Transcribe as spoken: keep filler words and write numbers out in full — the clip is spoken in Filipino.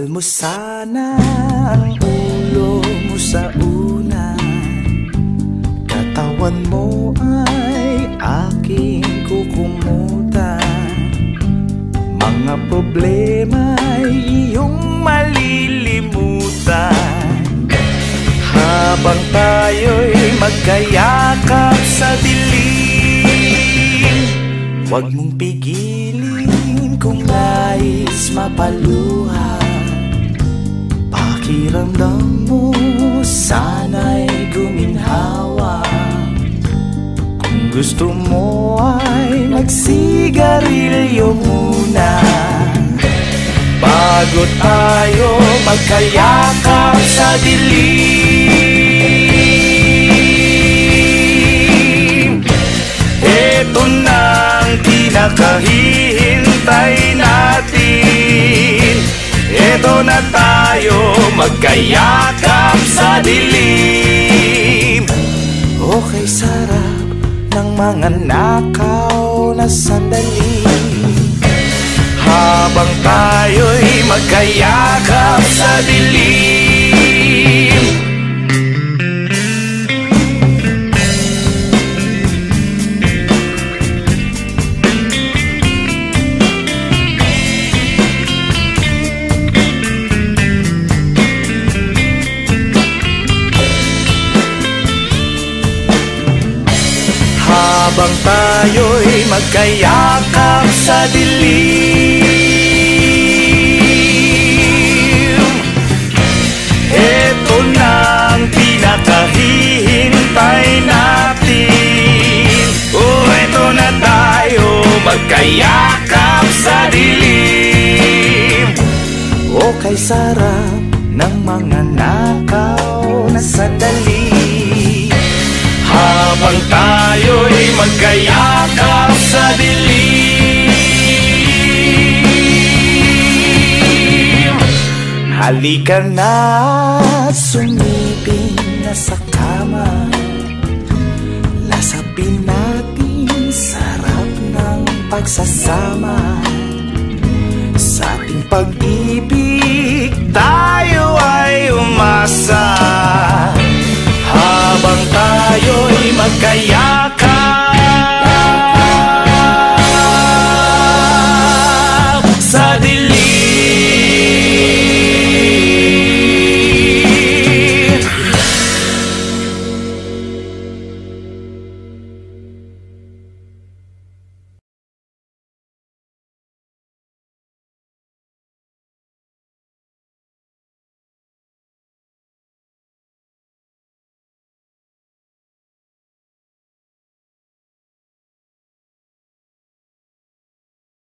mo sana ang ulo mo sa unan, katawan mo ay aking kukumutan. Mga problema'y iyong malilimutan, habang tayo'y magkayakap sa dilim. Huwag mong pigilin kung nais mapaluha, pakiramdam mo sana'y guminhawa. Kung gusto mo ay magsigarilyo muna, bago tayo magkayakap sa dilim. Ito na ang pinakahihintay natin, ito na tayo magkayakap sa dilim. Okay, sarap ng mga nakaw na sandali, habang tayo'y magkayakap sa dilim. Habang tayo'y magkayakap sa dilim, eto na ang pinakahihintay natin. Oh, eto na tayo magkayakap sa dilim. Oh, kay sarap ng mga nakaw na sandali, habang tayo'y magkayakap sa dilim. Halika na, sumiping na sa kama, lasapin natin sarap ng pagsasama. Sa ating pag-ibig tayo ay umasa,